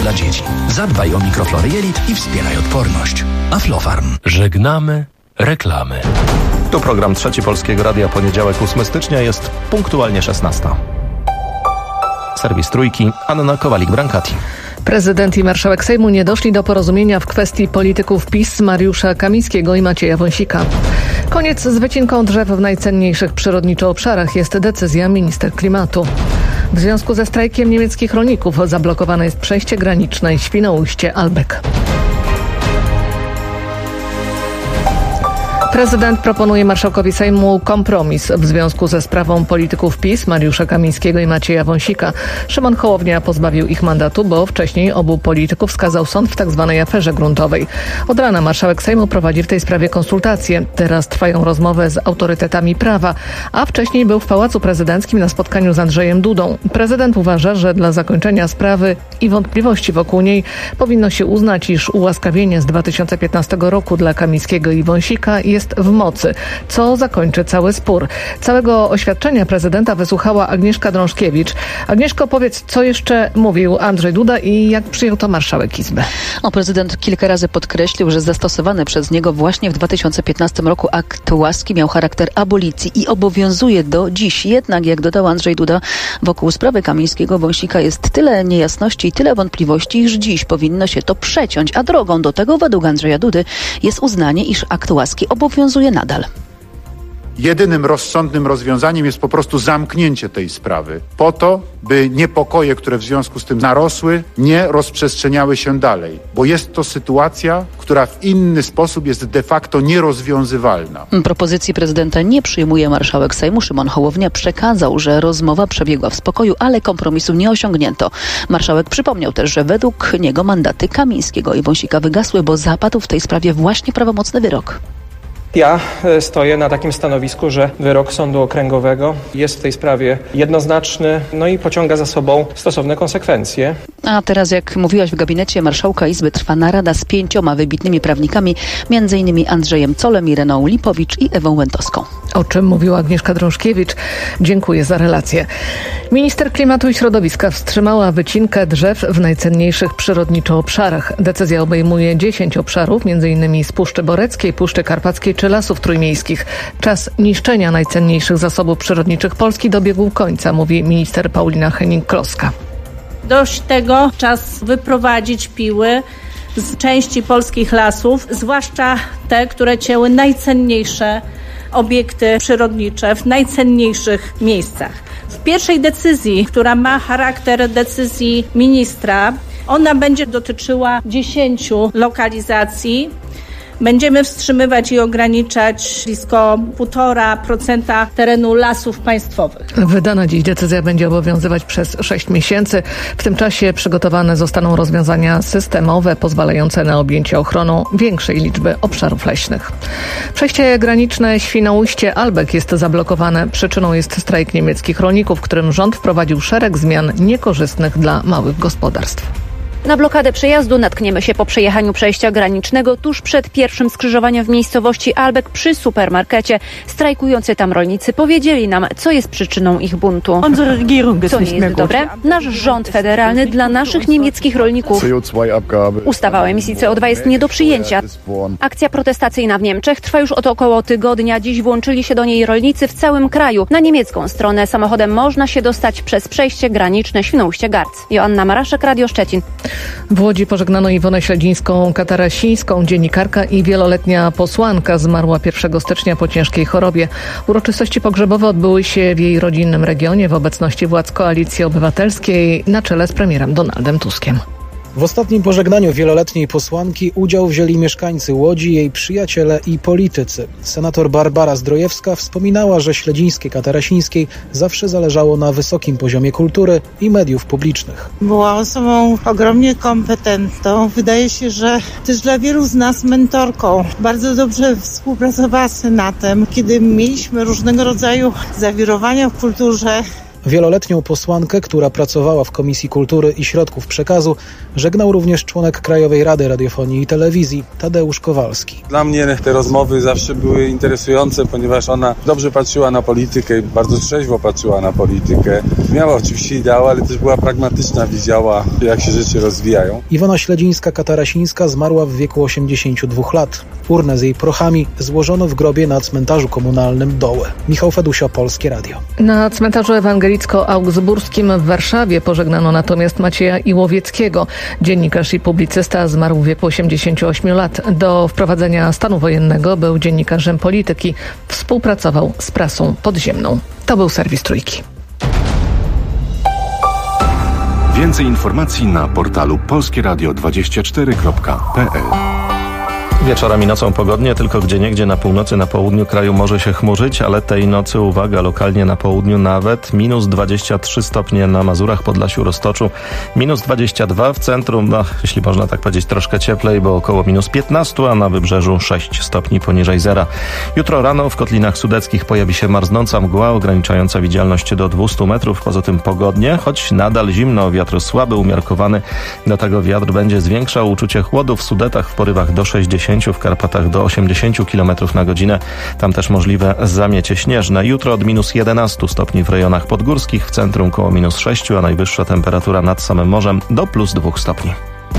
dla dzieci. Zadbaj o mikroflory jelit i wspieraj odporność. Aflofarm. Żegnamy reklamy. Tu program Trzeci Polskiego Radia, poniedziałek 8 stycznia, jest punktualnie 16. Serwis Trójki, Anna Kowalik-Brankati. Prezydent i marszałek Sejmu nie doszli do porozumienia w kwestii polityków PiS Mariusza Kamińskiego i Macieja Wąsika. Koniec z wycinką drzew w najcenniejszych przyrodniczo obszarach, jest decyzja minister klimatu. W związku ze strajkiem niemieckich rolników zablokowane jest przejście graniczne Świnoujście-Albek. Prezydent proponuje marszałkowi Sejmu kompromis w związku ze sprawą polityków PiS Mariusza Kamińskiego i Macieja Wąsika. Szymon Hołownia pozbawił ich mandatu, bo wcześniej obu polityków skazał sąd w tzw. aferze gruntowej. Od rana marszałek Sejmu prowadzi w tej sprawie konsultacje. Teraz trwają rozmowy z autorytetami prawa, a wcześniej był w Pałacu Prezydenckim na spotkaniu z Andrzejem Dudą. Prezydent uważa, że dla zakończenia sprawy i wątpliwości wokół niej powinno się uznać, iż ułaskawienie z 2015 roku dla Kamińskiego i Wąsika jest w mocy, co zakończy cały spór. Całego oświadczenia prezydenta wysłuchała Agnieszka Drążkiewicz. Agnieszko, powiedz, co jeszcze mówił Andrzej Duda i jak przyjął to marszałek Izby? Prezydent kilka razy podkreślił, że zastosowany przez niego właśnie w 2015 roku akt łaski miał charakter abolicji i obowiązuje do dziś. Jednak, jak dodał Andrzej Duda, wokół sprawy Kamińskiego-Wąsika jest tyle niejasności i tyle wątpliwości, iż dziś powinno się to przeciąć, a drogą do tego, według Andrzeja Dudy, jest uznanie, iż akt łaski obowiązuje nadal. Jedynym rozsądnym rozwiązaniem jest po prostu zamknięcie tej sprawy po to, by niepokoje, które w związku z tym narosły, nie rozprzestrzeniały się dalej, bo jest to sytuacja, która w inny sposób jest de facto nierozwiązywalna. Propozycji prezydenta nie przyjmuje marszałek Sejmu. Szymon Hołownia przekazał, że rozmowa przebiegła w spokoju, ale kompromisu nie osiągnięto. Marszałek przypomniał też, że według niego mandaty Kamińskiego i Wąsika wygasły, bo zapadł w tej sprawie właśnie prawomocny wyrok. Ja stoję na takim stanowisku, że wyrok Sądu Okręgowego jest w tej sprawie jednoznaczny, i pociąga za sobą stosowne konsekwencje. A teraz, jak mówiłaś, w gabinecie marszałka Izby trwa narada z 5 wybitnymi prawnikami, m.in. Andrzejem Colem, Ireną Lipowicz i Ewą Łętowską. O czym mówiła Agnieszka Drążkiewicz. Dziękuję za relację. Minister Klimatu i Środowiska wstrzymała wycinkę drzew w najcenniejszych przyrodniczo obszarach. Decyzja obejmuje 10 obszarów, m.in. z Puszczy Boreckiej, Puszczy Karpackiej czy Lasów Trójmiejskich. Czas niszczenia najcenniejszych zasobów przyrodniczych Polski dobiegł końca, mówi minister Paulina Henning-Kloska. Dość tego, czas wyprowadzić piły z części polskich lasów, zwłaszcza te, które cięły najcenniejsze obiekty przyrodnicze w najcenniejszych miejscach. W pierwszej decyzji, która ma charakter decyzji ministra, ona będzie dotyczyła 10 lokalizacji. Będziemy wstrzymywać i ograniczać blisko 1,5% terenu lasów państwowych. Wydana dziś decyzja będzie obowiązywać przez 6 miesięcy. W tym czasie przygotowane zostaną rozwiązania systemowe pozwalające na objęcie ochroną większej liczby obszarów leśnych. Przejście graniczne Świnoujście-Albek jest zablokowane. Przyczyną jest strajk niemieckich rolników, w którym rząd wprowadził szereg zmian niekorzystnych dla małych gospodarstw. Na blokadę przejazdu natkniemy się po przejechaniu przejścia granicznego tuż przed pierwszym skrzyżowaniem w miejscowości Albek przy supermarkecie. Strajkujący tam rolnicy powiedzieli nam, co jest przyczyną ich buntu. Co nie jest dobre? Nasz rząd federalny dla naszych niemieckich rolników. Ustawa o emisji CO2 jest nie do przyjęcia. Akcja protestacyjna w Niemczech trwa już od około tygodnia. Dziś włączyli się do niej rolnicy w całym kraju. Na niemiecką stronę samochodem można się dostać przez przejście graniczne Świnoujście-Garc. Joanna Maraszek, Radio Szczecin. W Łodzi pożegnano Iwonę Śledzińską-Katarasińską. Dziennikarka i wieloletnia posłanka zmarła 1 stycznia po ciężkiej chorobie. Uroczystości pogrzebowe odbyły się w jej rodzinnym regionie w obecności władz Koalicji Obywatelskiej na czele z premierem Donaldem Tuskiem. W ostatnim pożegnaniu wieloletniej posłanki udział wzięli mieszkańcy Łodzi, jej przyjaciele i politycy. Senator Barbara Zdrojewska wspominała, że Śledzińskiej-Katarasińskiej zawsze zależało na wysokim poziomie kultury i mediów publicznych. Była osobą ogromnie kompetentną. Wydaje się, że też dla wielu z nas mentorką. Bardzo dobrze współpracowała z Senatem. Kiedy mieliśmy różnego rodzaju zawirowania w kulturze, Wieloletnią posłankę, która pracowała w Komisji Kultury i Środków Przekazu, żegnał również członek Krajowej Rady Radiofonii i Telewizji Tadeusz Kowalski. Dla mnie te rozmowy zawsze były interesujące, ponieważ ona dobrze patrzyła na politykę, bardzo trzeźwo patrzyła na politykę. Miała oczywiście ideały, ale też była pragmatyczna, widziała, jak się rzeczy rozwijają. Iwona Śledzińska-Katarasińska zmarła w wieku 82 lat. Urnę z jej prochami złożono w grobie na cmentarzu komunalnym Dołę. Michał Fedusia, Polskie Radio. Na cmentarzu ewangelicko-augsburskim w Warszawie pożegnano natomiast Macieja Iłowieckiego. Dziennikarz i publicysta zmarł w wieku 88 lat. Do wprowadzenia stanu wojennego był dziennikarzem polityki. Współpracował z prasą podziemną. To był serwis Trójki. Więcej informacji na portalu polskieradio24.pl. Wieczorem i nocą pogodnie, tylko gdzieniegdzie na północy, na południu kraju może się chmurzyć, ale tej nocy, uwaga, lokalnie na południu nawet minus 23 stopnie na Mazurach, Podlasiu, Roztoczu, minus 22 w centrum, jeśli można tak powiedzieć, troszkę cieplej, bo około minus 15, a na wybrzeżu 6 stopni poniżej zera. Jutro rano w Kotlinach Sudeckich pojawi się marznąca mgła ograniczająca widzialność do 200 metrów, poza tym pogodnie, choć nadal zimno, wiatr słaby, umiarkowany, do tego wiatr będzie zwiększał uczucie chłodu w Sudetach w porywach do 60, w Karpatach do 80 km na godzinę. Tam też możliwe zamiecie śnieżne. Jutro od minus 11 stopni w rejonach podgórskich, w centrum koło minus 6, a najwyższa temperatura nad samym morzem do plus 2 stopni.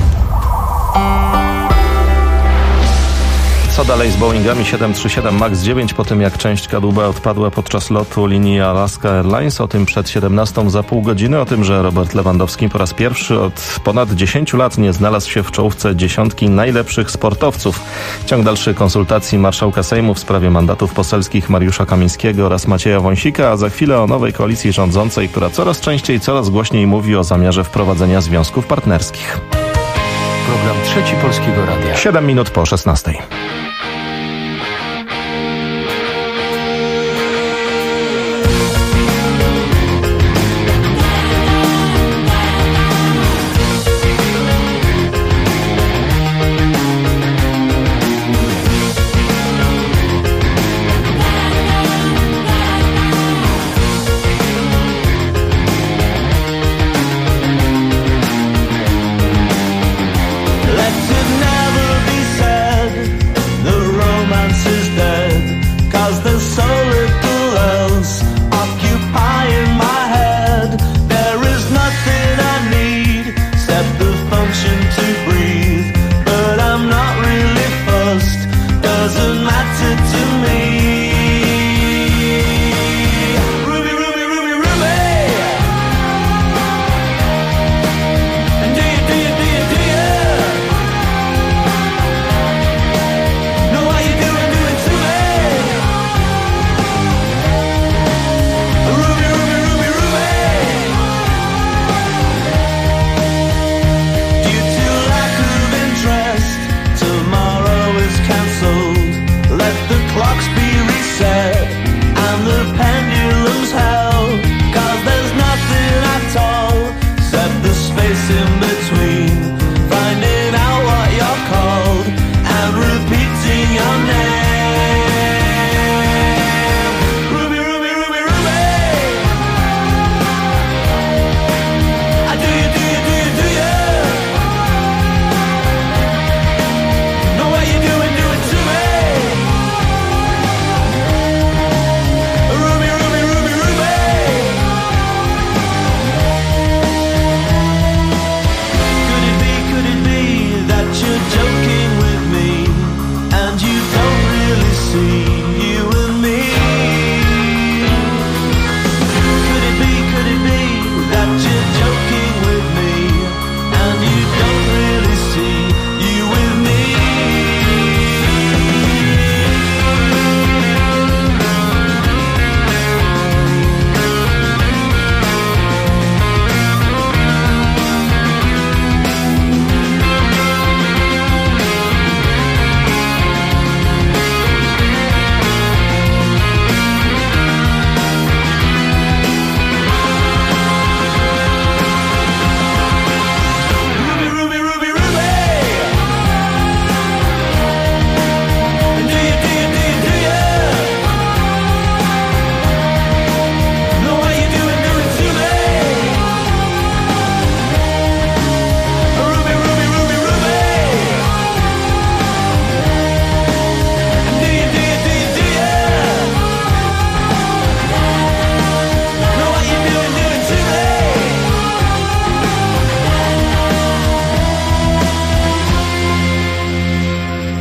Co dalej z Boeingami 737 MAX 9 po tym, jak część kadłuba odpadła podczas lotu linii Alaska Airlines? O tym przed 17 za pół godziny. O tym, że Robert Lewandowski po raz pierwszy od ponad 10 lat nie znalazł się w czołówce dziesiątki najlepszych sportowców. Ciąg dalszy konsultacji marszałka Sejmu w sprawie mandatów poselskich Mariusza Kamińskiego oraz Macieja Wąsika, a za chwilę o nowej koalicji rządzącej, która coraz częściej, coraz głośniej mówi o zamiarze wprowadzenia związków partnerskich. Program Trzeci Polskiego Radia. 7 minut po 16.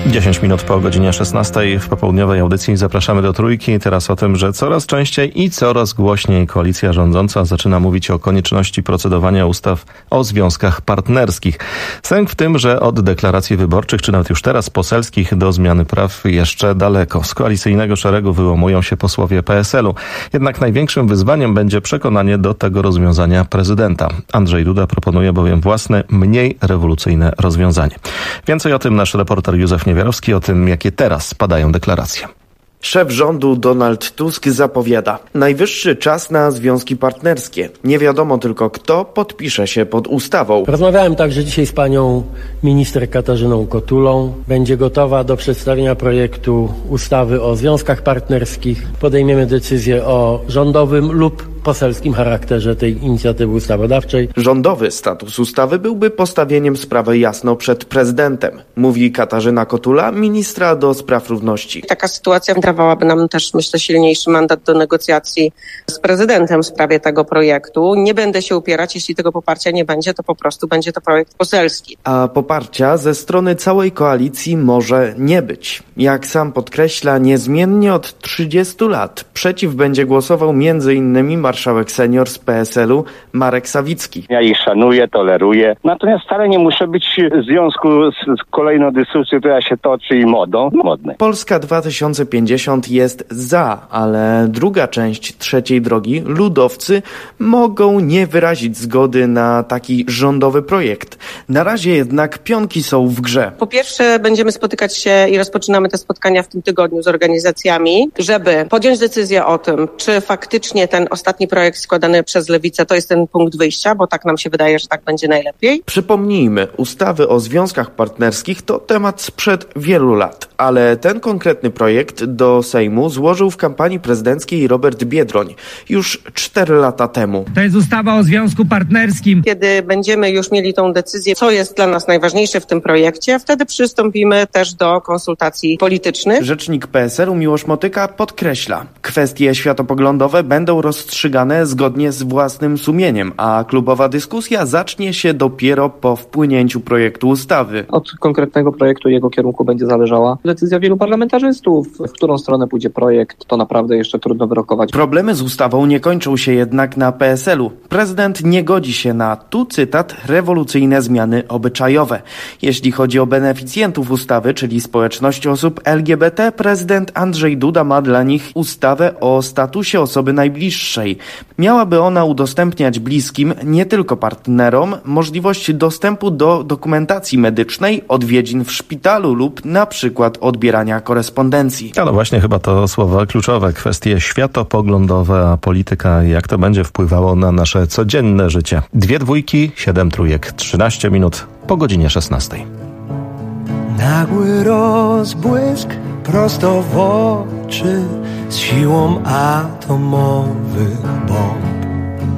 10 minut po godzinie 16 w popołudniowej audycji zapraszamy do Trójki. Teraz o tym, że coraz częściej i coraz głośniej koalicja rządząca zaczyna mówić o konieczności procedowania ustaw o związkach partnerskich. Sęk w tym, że od deklaracji wyborczych, czy nawet już teraz poselskich, do zmiany praw jeszcze daleko. Z koalicyjnego szeregu wyłamują się posłowie PSL-u. Jednak największym wyzwaniem będzie przekonanie do tego rozwiązania prezydenta. Andrzej Duda proponuje bowiem własne, mniej rewolucyjne rozwiązanie. Więcej o tym nasz reporter Józef Niewiarowski, o tym, jakie teraz padają deklaracje. Szef rządu Donald Tusk zapowiada: najwyższy czas na związki partnerskie. Nie wiadomo tylko, kto podpisze się pod ustawą. Rozmawiałem także dzisiaj z panią minister Katarzyną Kotulą. Będzie gotowa do przedstawienia projektu ustawy o związkach partnerskich. Podejmiemy decyzję o rządowym lub poselskim charakterze tej inicjatywy ustawodawczej. Rządowy status ustawy byłby postawieniem sprawy jasno przed prezydentem, mówi Katarzyna Kotula, ministra do spraw równości. Taka sytuacja dawałaby nam też, myślę, silniejszy mandat do negocjacji z prezydentem w sprawie tego projektu. Nie będę się upierać, jeśli tego poparcia nie będzie, to po prostu będzie to projekt poselski. A poparcia ze strony całej koalicji może nie być. Jak sam podkreśla, niezmiennie od 30 lat przeciw będzie głosował m.in. marszałek senior z PSL-u Marek Sawicki. Ja ich szanuję, toleruję, natomiast wcale nie muszę być w związku z kolejną dyskusją, która się toczy i modne. Polska 2050 jest za, ale druga część trzeciej drogi, ludowcy, mogą nie wyrazić zgody na taki rządowy projekt. Na razie jednak pionki są w grze. Po pierwsze, będziemy spotykać się i rozpoczynamy te spotkania w tym tygodniu z organizacjami, żeby podjąć decyzję o tym, czy faktycznie ten ostatni projekt składany przez Lewicę to jest ten punkt wyjścia, bo tak nam się wydaje, że tak będzie najlepiej. Przypomnijmy, ustawy o związkach partnerskich to temat sprzed wielu lat, ale ten konkretny projekt do Sejmu złożył w kampanii prezydenckiej Robert Biedroń już 4 lata temu. To jest ustawa o związku partnerskim. Kiedy będziemy już mieli tą decyzję, co jest dla nas najważniejsze w tym projekcie, wtedy przystąpimy też do konsultacji politycznych. Rzecznik PSL-u Miłosz Motyka podkreśla, kwestie światopoglądowe będą rozstrzygane zgodnie z własnym sumieniem, a klubowa dyskusja zacznie się dopiero po wpłynięciu projektu ustawy. Od konkretnego projektu i jego kierunku będzie zależała decyzja wielu parlamentarzystów. W którą stronę pójdzie projekt, to naprawdę jeszcze trudno wyrokować. Problemy z ustawą nie kończą się jednak na PSL-u. Prezydent nie godzi się na, tu cytat, rewolucyjne zmiany obyczajowe. Jeśli chodzi o beneficjentów ustawy, czyli społeczność osób LGBT, prezydent Andrzej Duda ma dla nich ustawę o statusie osoby najbliższej. Miałaby ona udostępniać bliskim, nie tylko partnerom, możliwość dostępu do dokumentacji medycznej, odwiedzin w szpitalu lub na przykład odbierania korespondencji. No właśnie, chyba to słowa kluczowe. Kwestie światopoglądowe, a polityka, jak to będzie wpływało na nasze codzienne życie. 2 dwójki, 7 trójek, 13 minut po godzinie 16. Nagły rozbłysk prosto w oczy z siłą atomowych bomb.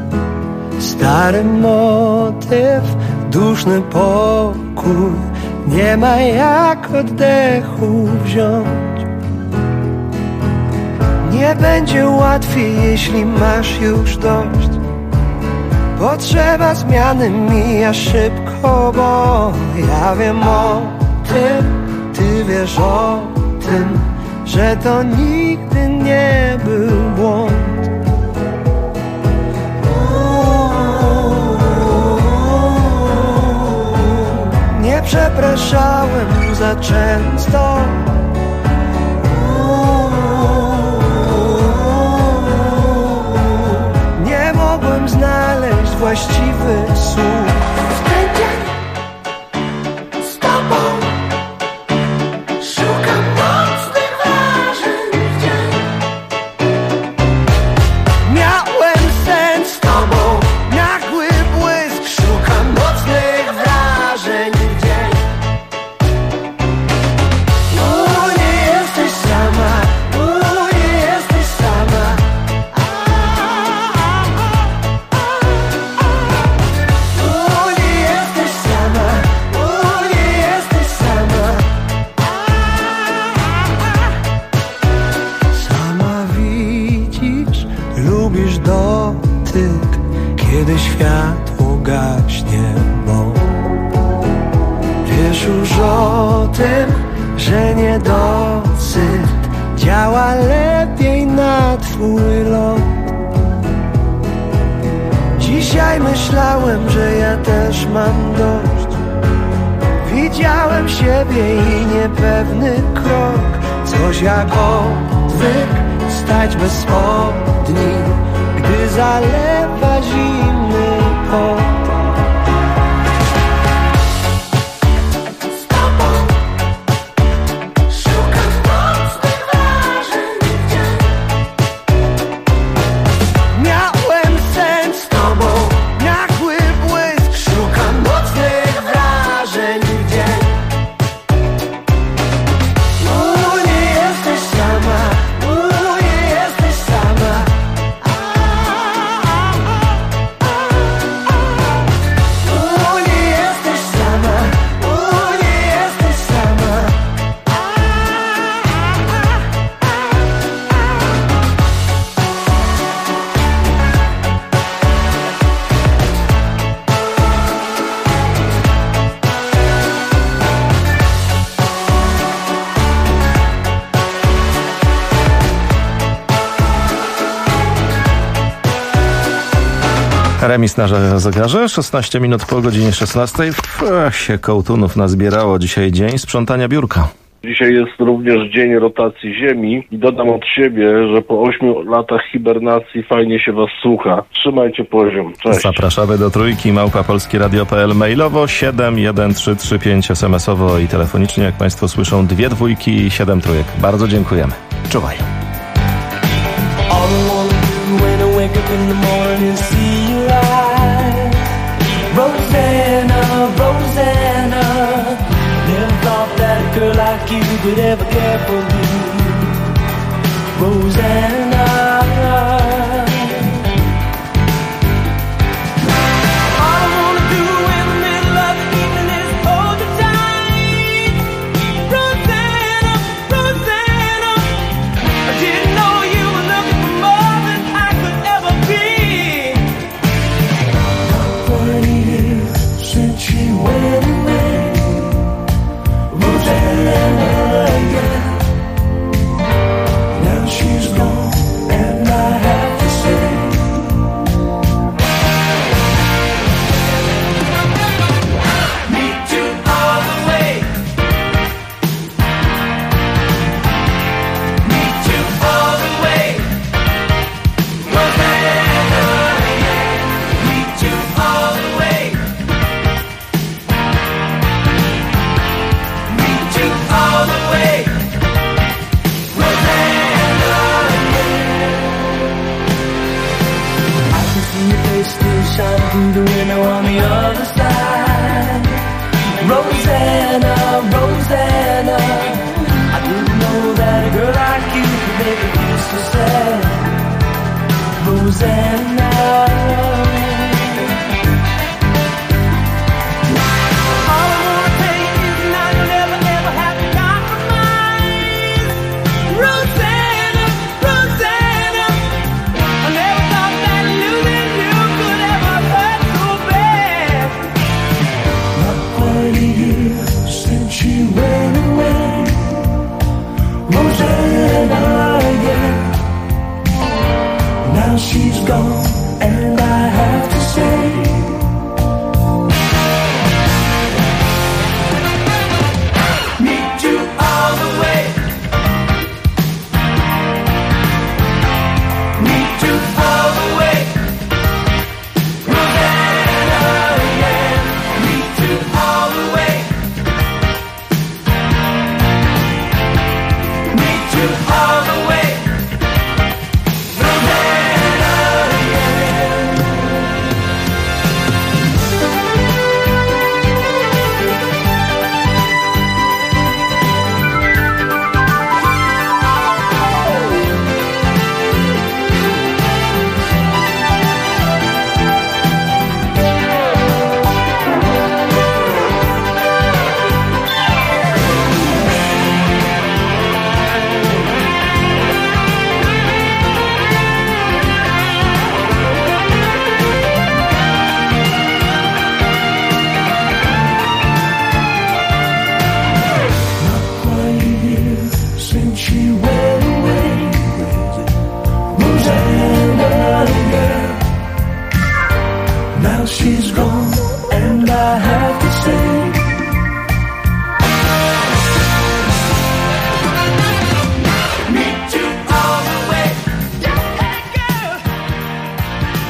Stary motyw, duszny pokój, nie ma jak oddechu wziąć. Nie będzie łatwiej, jeśli masz już dość. Potrzeba zmiany mija szybko, bo ja wiem o tym, ty wiesz o tym, że to nigdy nie był błąd. Nie przepraszałem za często. Nie mogłem znaleźć właściwych słów. Kiedy światło gaśnie, bo wiesz już o tym, że niedosyt działa lepiej na twój lot. Dzisiaj myślałem, że ja też mam dość. Widziałem siebie i niepewny krok. Coś jak odwyk, stać bez spodni, gdy zalewa zimny pot. Remis na zegarze, 16 minut po godzinie 16. Się kołtunów nazbierało dzisiaj dzień sprzątania biurka. Dzisiaj jest również dzień rotacji Ziemi i dodam od siebie, że po 8 latach hibernacji fajnie się was słucha. Trzymajcie poziom. Cześć. Zapraszamy do Trójki, @polskieradio.pl, mailowo 71335, SMS-owo i telefonicznie, jak państwo słyszą, 2 dwójki i 7 trójek. Bardzo dziękujemy. Czuwaj. Girl like you could ever care for me, Rosanna. All I wanna do in the middle of the evening is hold you tight, Rosanna, Rosanna. I didn't know you were looking for more than I could ever be. 20 years since she went away, Rosanna, yeah. Now she's gone.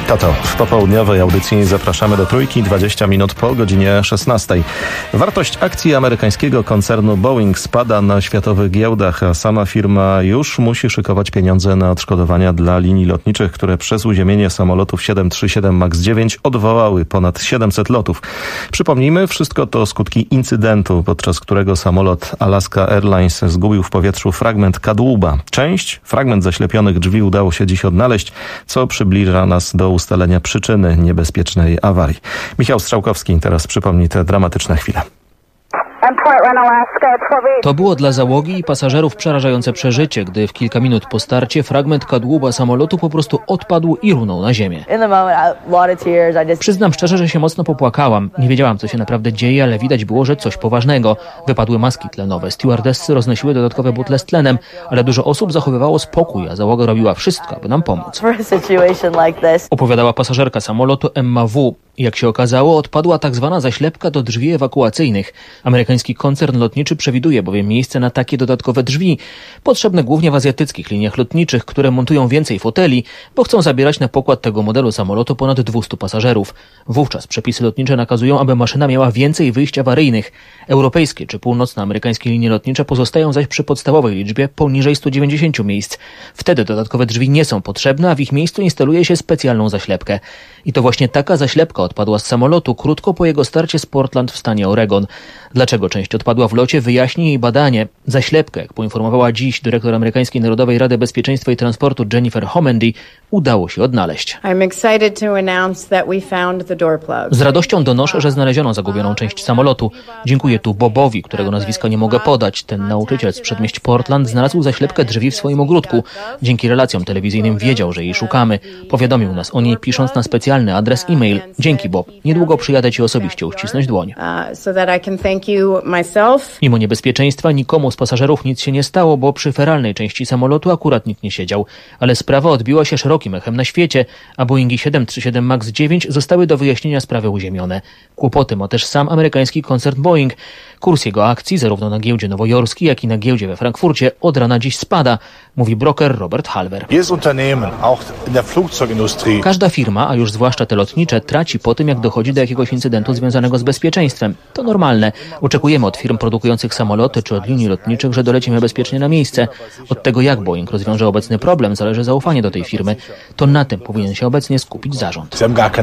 To w popołudniowej audycji zapraszamy do Trójki 20 minut po godzinie 16. Wartość akcji amerykańskiego koncernu Boeing spada na światowych giełdach, a sama firma już musi szykować pieniądze na odszkodowania dla linii lotniczych, które przez uziemienie samolotów 737 MAX 9 odwołały ponad 700 lotów. Przypomnijmy, wszystko to skutki incydentu, podczas którego samolot Alaska Airlines zgubił w powietrzu fragment kadłuba. Fragment zaślepionych drzwi udało się dziś odnaleźć, co przybliża nas do ustalenia przyczyny niebezpiecznej awarii. Michał Strzałkowski teraz przypomni te dramatyczne chwile. To było dla załogi i pasażerów przerażające przeżycie, gdy w kilka minut po starcie fragment kadłuba samolotu po prostu odpadł i runął na ziemię. Przyznam szczerze, że się mocno popłakałam. Nie wiedziałam, co się naprawdę dzieje, ale widać było, że coś poważnego. Wypadły maski tlenowe, stewardessy roznosiły dodatkowe butle z tlenem, ale dużo osób zachowywało spokój, a załoga robiła wszystko, aby nam pomóc. Opowiadała pasażerka samolotu Emma W. Jak się okazało, odpadła tak zwana zaślepka do drzwi ewakuacyjnych. Amerykański koncern lotniczy przewiduje bowiem miejsce na takie dodatkowe drzwi, potrzebne głównie w azjatyckich liniach lotniczych, które montują więcej foteli, bo chcą zabierać na pokład tego modelu samolotu ponad 200 pasażerów. Wówczas przepisy lotnicze nakazują, aby maszyna miała więcej wyjść awaryjnych. Europejskie czy północnoamerykańskie linie lotnicze pozostają zaś przy podstawowej liczbie poniżej 190 miejsc. Wtedy dodatkowe drzwi nie są potrzebne, a w ich miejscu instaluje się specjalną zaślepkę. I to właśnie taka zaślepka odpadła z samolotu krótko po jego starcie z Portland w stanie Oregon. Dlaczego część odpadła w locie, wyjaśni jej badanie. Zaślepkę, jak poinformowała dziś dyrektor amerykańskiej Narodowej Rady Bezpieczeństwa i Transportu Jennifer Homendy, udało się odnaleźć. Z radością donoszę, że znaleziono zagubioną część samolotu. Dziękuję tu Bobowi, którego nazwiska nie mogę podać. Ten nauczyciel z przedmieść Portland znalazł zaślepkę drzwi w swoim ogródku. Dzięki relacjom telewizyjnym wiedział, że jej szukamy. Powiadomił nas o niej, pisząc na specjalny adres e-mail. Dzięki, Bob. Niedługo przyjadę ci osobiście uścisnąć dłoń. Mimo niebezpieczeństwa nikomu z pasażerów nic się nie stało, bo przy feralnej części samolotu akurat nikt nie siedział. Ale sprawa odbiła się szerokim echem na świecie, a Boeingi 737 MAX 9 zostały do wyjaśnienia sprawy uziemione. Kłopoty ma też sam amerykański koncern Boeing. Kurs jego akcji, zarówno na giełdzie nowojorskiej, jak i na giełdzie we Frankfurcie, od rana dziś spada, mówi broker Robert Halver. Każda firma, a już zwłaszcza te lotnicze, traci po tym, jak dochodzi do jakiegoś incydentu związanego z bezpieczeństwem. To normalne. Oczekujemy od firm produkujących samoloty czy od linii lotniczych, że dolecimy bezpiecznie na miejsce. Od tego, jak Boeing rozwiąże obecny problem, zależy zaufanie do tej firmy. To na tym powinien się obecnie skupić zarząd.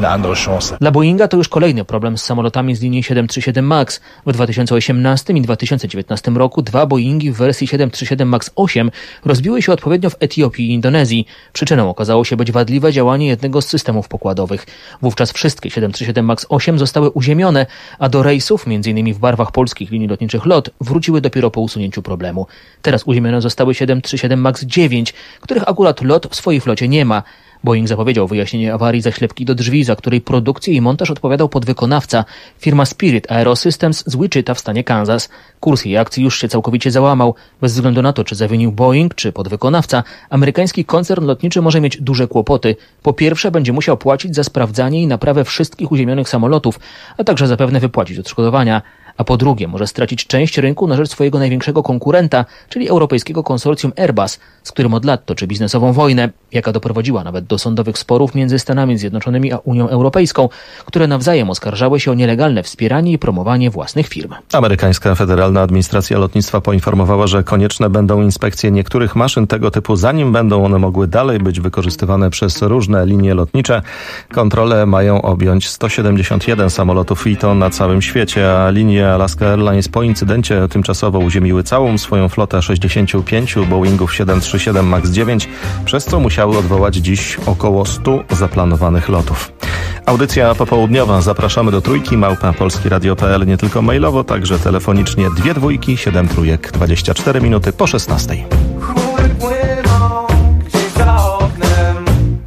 Dla Boeinga to już kolejny problem z samolotami z linii 737 MAX. W 2018 i 2019 roku 2 Boeingi w wersji 737 MAX 8 rozbiły się odpowiednio w Etiopii i Indonezji. Przyczyną okazało się być wadliwe działanie jednego z systemów pokładowych. Wówczas wszystkie 737 MAX 8 zostały uziemione, a do rejsów, m.in. w barwach polskich linii lotniczych LOT, wróciły dopiero po usunięciu problemu. Teraz uziemione zostały 737 MAX 9, których akurat LOT w swojej flocie nie ma. Boeing zapowiedział wyjaśnienie awarii zaślepki do drzwi, za której produkcję i montaż odpowiadał podwykonawca, firma Spirit Aerosystems z Wichita w stanie Kansas. Kurs jej akcji już się całkowicie załamał. Bez względu na to, czy zawinił Boeing, czy podwykonawca, amerykański koncern lotniczy może mieć duże kłopoty. Po pierwsze, będzie musiał płacić za sprawdzanie i naprawę wszystkich uziemionych samolotów, a także zapewne wypłacić odszkodowania. A po drugie, może stracić część rynku na rzecz swojego największego konkurenta, czyli europejskiego konsorcjum Airbus, z którym od lat toczy biznesową wojnę, jaka doprowadziła nawet do sądowych sporów między Stanami Zjednoczonymi a Unią Europejską, które nawzajem oskarżały się o nielegalne wspieranie i promowanie własnych firm. Amerykańska Federalna Administracja Lotnictwa poinformowała, że konieczne będą inspekcje niektórych maszyn tego typu, zanim będą one mogły dalej być wykorzystywane przez różne linie lotnicze. Kontrole mają objąć 171 samolotów i to na całym świecie, a linie Alaska Airlines po incydencie tymczasowo uziemiły całą swoją flotę 65 Boeingów 737 MAX 9, przez co musiały odwołać dziś około 100 zaplanowanych lotów. Audycja popołudniowa. Zapraszamy do Trójki, @polskiradio.pl, nie tylko mailowo, także telefonicznie 2 dwójki, 7 trójek, 24 minuty po 16. Chmury płyną gdzieś za oknem,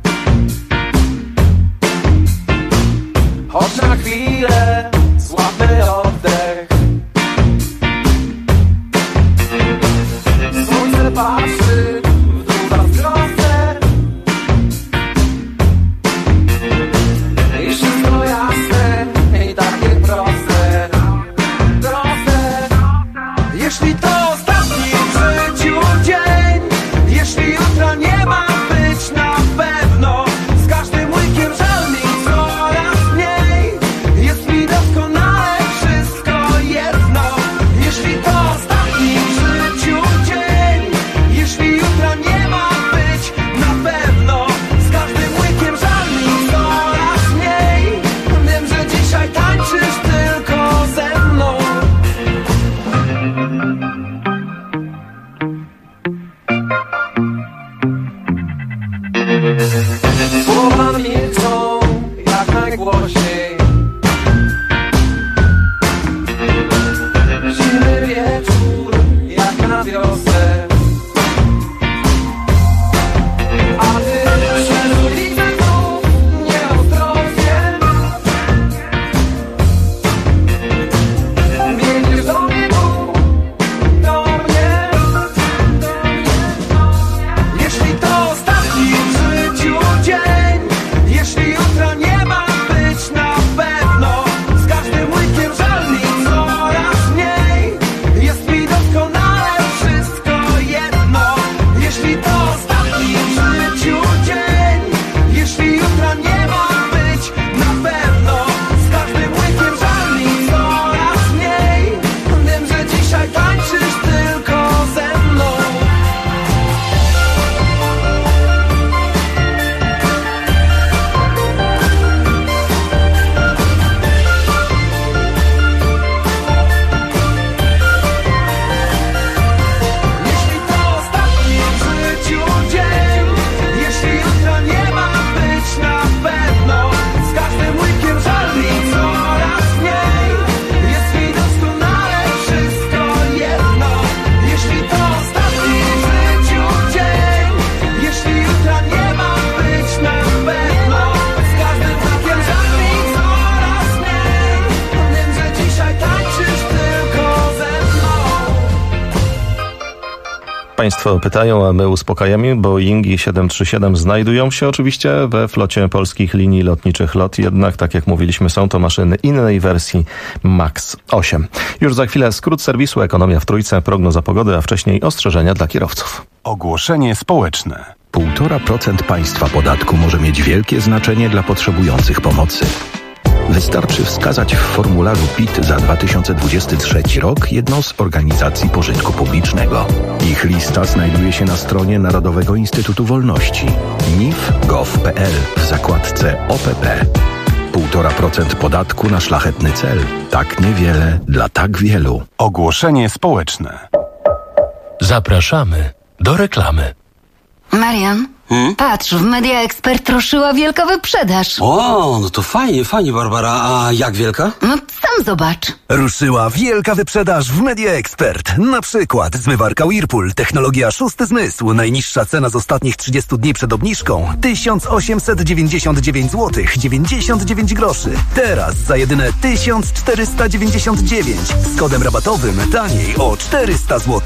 choć na chwilę złapmy oddech. Słońce patrzy w dół was grozę i wszystko jasne i takie proste. Jeśli to ostatni w życiu dzień, Państwo pytają, a my uspokajamy. Boeingi 737 znajdują się oczywiście we flocie polskich linii lotniczych LOT, jednak tak jak mówiliśmy, są to maszyny innej wersji MAX 8. Już za chwilę skrót serwisu Ekonomia w Trójce, prognoza pogody, a wcześniej ostrzeżenia dla kierowców. Ogłoszenie społeczne. 1,5% państwa podatku może mieć wielkie znaczenie dla potrzebujących pomocy. Wystarczy wskazać w formularzu PIT za 2023 rok jedną z organizacji pożytku publicznego. Ich lista znajduje się na stronie Narodowego Instytutu Wolności nif.gov.pl w zakładce OPP. 1,5% podatku na szlachetny cel. Tak niewiele dla tak wielu. Ogłoszenie społeczne. Zapraszamy do reklamy. Marian, patrz, w Media Expert ruszyła wielka wyprzedaż. O, no to fajnie, Barbara. A jak wielka? No sam zobacz. Ruszyła wielka wyprzedaż w Media Expert. Na przykład zmywarka Whirlpool, technologia szósty zmysł. Najniższa cena z ostatnich 30 dni przed obniżką 1899 zł 99 groszy. Teraz za jedyne 1499. Z kodem rabatowym taniej o 400 zł.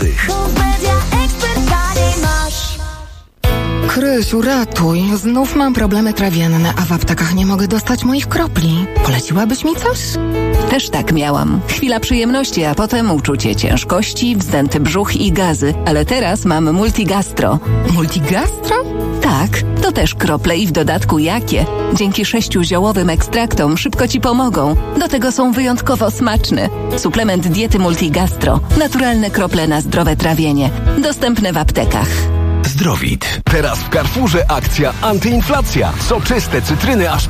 Krysiu, ratuj. Znów mam problemy trawienne, a w aptekach nie mogę dostać moich kropli. Poleciłabyś mi coś? Też tak miałam. Chwila przyjemności, a potem uczucie ciężkości, wzdęty brzuch i gazy. Ale teraz mam Multigastro. Multigastro? Tak, to też krople i w dodatku jakie. Dzięki 6 ziołowym ekstraktom szybko Ci pomogą. Do tego są wyjątkowo smaczne. Suplement diety Multigastro. Naturalne krople na zdrowe trawienie. Dostępne w aptekach. Zdrowit. Teraz w Carrefourze akcja antyinflacja. Soczyste cytryny aż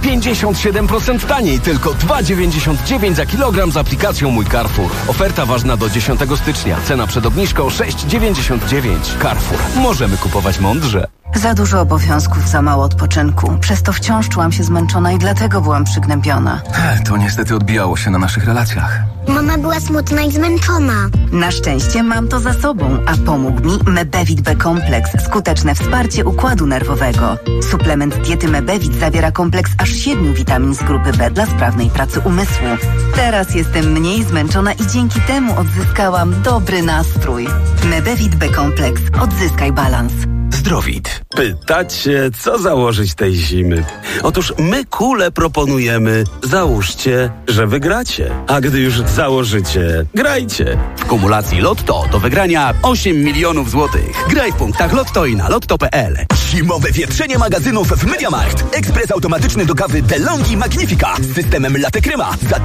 57% taniej. Tylko 2,99 za kilogram z aplikacją Mój Carrefour. Oferta ważna do 10 stycznia. Cena przed obniżką 6,99. Carrefour. Możemy kupować mądrze. Za dużo obowiązków, za mało odpoczynku. Przez to wciąż czułam się zmęczona i dlatego byłam przygnębiona. To niestety odbijało się na naszych relacjach. Mama była smutna i zmęczona. Na szczęście mam to za sobą, a pomógł mi Mebevit B-kompleks. Skuteczne wsparcie układu nerwowego. Suplement diety Mebevit zawiera kompleks aż 7 witamin z grupy B dla sprawnej pracy umysłu. Teraz jestem mniej zmęczona i dzięki temu odzyskałam dobry nastrój. Mebevit B-kompleks. Odzyskaj balans. Zdrowit. Pytacie, co założyć tej zimy? Otóż my kule proponujemy. Załóżcie, że wygracie. A gdy już założycie, grajcie. W kumulacji Lotto do wygrania 8 milionów złotych. Graj w punktach Lotto i na lotto.pl. Zimowe wietrzenie magazynów w MediaMarkt. Ekspres automatyczny do kawy DeLonghi Magnifica z systemem Latte Crema za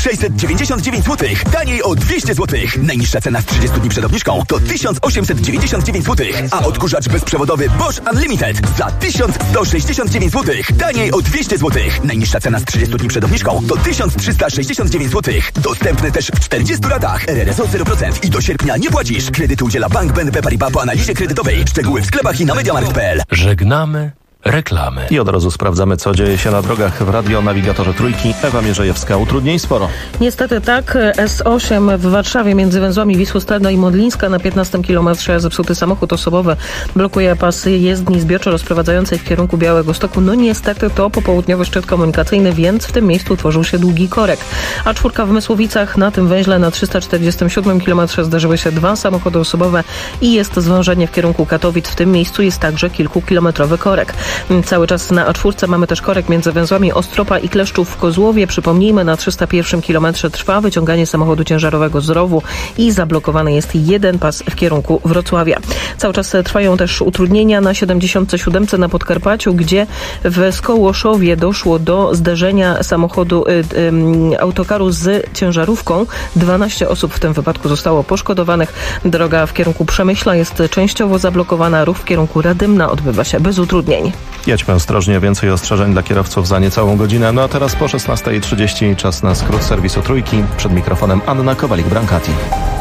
1699 zł. Taniej o 200 zł. Najniższa cena z 30 dni przed obniżką to 1899 zł. A odkurzacz bezprzewodowy Bosch Unlimited za 1169 zł. Taniej o 200 zł. Najniższa cena z 30 dni przed obniżką to 1369 zł. Dostępny też w 40 ratach. RRSO 0% i do sierpnia nie płacisz. Kredyty udziela Bank BNP Paribas po analizie kredytowej. Szczegóły w sklepach i na mediamarkt.pl. Żegnamy reklamy. I od razu sprawdzamy, co dzieje się na drogach w radionawigatorze Trójki. Ewa Mierzejewska. Utrudnień sporo. Niestety tak. S8 w Warszawie między węzłami Wisłostadna i Modlińska na 15 kilometrze zepsuty samochód osobowy blokuje pasy jezdni zbiorczo rozprowadzającej w kierunku Białegostoku. No niestety to popołudniowy szczyt komunikacyjny, więc w tym miejscu utworzył się długi korek. A czwórka w Mysłowicach na tym węźle na 347 kilometrze zdarzyły się 2 samochody osobowe i jest zwążenie w kierunku Katowic. W tym miejscu jest także kilkukilometrowy korek. Cały czas na A4 mamy też korek między węzłami Ostropa i Kleszczów w Kozłowie. Przypomnijmy, na 301 kilometrze trwa wyciąganie samochodu ciężarowego z rowu i zablokowany jest jeden pas w kierunku Wrocławia. Cały czas trwają też utrudnienia na 77 na Podkarpaciu, gdzie w Skołoszowie doszło do zderzenia samochodu autokaru z ciężarówką. 12 osób w tym wypadku zostało poszkodowanych. Droga w kierunku Przemyśla jest częściowo zablokowana. Ruch w kierunku Radymna odbywa się bez utrudnień. Jedźmy ostrożnie, więcej ostrzeżeń dla kierowców za niecałą godzinę. No a teraz po 16:30 czas na skrót serwisu Trójki. Przed mikrofonem Anna Kowalik-Brankati.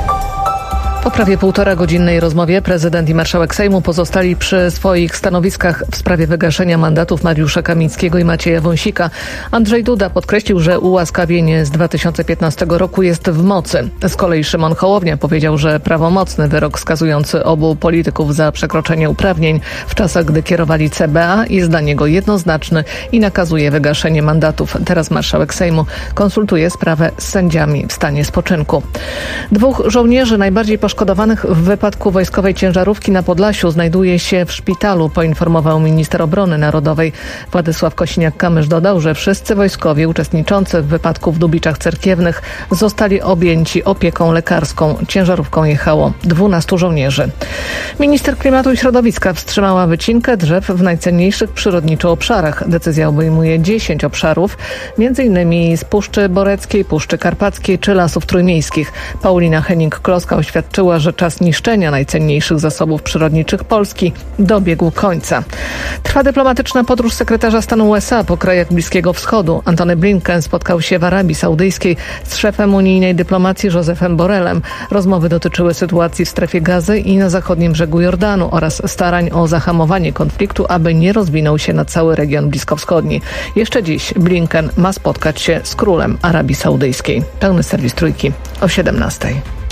Po prawie 1,5-godzinnej rozmowie prezydent i marszałek Sejmu pozostali przy swoich stanowiskach w sprawie wygaszenia mandatów Mariusza Kamińskiego i Macieja Wąsika. Andrzej Duda podkreślił, że ułaskawienie z 2015 roku jest w mocy. Z kolei Szymon Hołownia powiedział, że prawomocny wyrok skazujący obu polityków za przekroczenie uprawnień w czasach, gdy kierowali CBA jest dla niego jednoznaczny i nakazuje wygaszenie mandatów. Teraz marszałek Sejmu konsultuje sprawę z sędziami w stanie spoczynku. 2 żołnierzy najbardziej poszkodowanych poszkodowanych w wypadku wojskowej ciężarówki na Podlasiu znajduje się w szpitalu, poinformował minister obrony narodowej. Władysław Kosiniak-Kamysz dodał, że wszyscy wojskowie uczestniczący w wypadku w Dubiczach Cerkiewnych zostali objęci opieką lekarską. Ciężarówką jechało 12 żołnierzy. Minister klimatu i środowiska wstrzymała wycinkę drzew w najcenniejszych przyrodniczo obszarach. Decyzja obejmuje 10 obszarów, m.in. z Puszczy Boreckiej, Puszczy Karpackiej czy Lasów Trójmiejskich. Paulina Henning-Kloska oświadczyła, że czas niszczenia najcenniejszych zasobów przyrodniczych Polski dobiegł końca. Trwa dyplomatyczna podróż sekretarza stanu USA po krajach Bliskiego Wschodu. Antony Blinken spotkał się w Arabii Saudyjskiej z szefem unijnej dyplomacji Josephem Borrellem. Rozmowy dotyczyły sytuacji w strefie Gazy i na zachodnim brzegu Jordanu oraz starań o zahamowanie konfliktu, aby nie rozwinął się na cały region bliskowschodni. Jeszcze dziś Blinken ma spotkać się z królem Arabii Saudyjskiej. Pełny serwis Trójki o 17:00.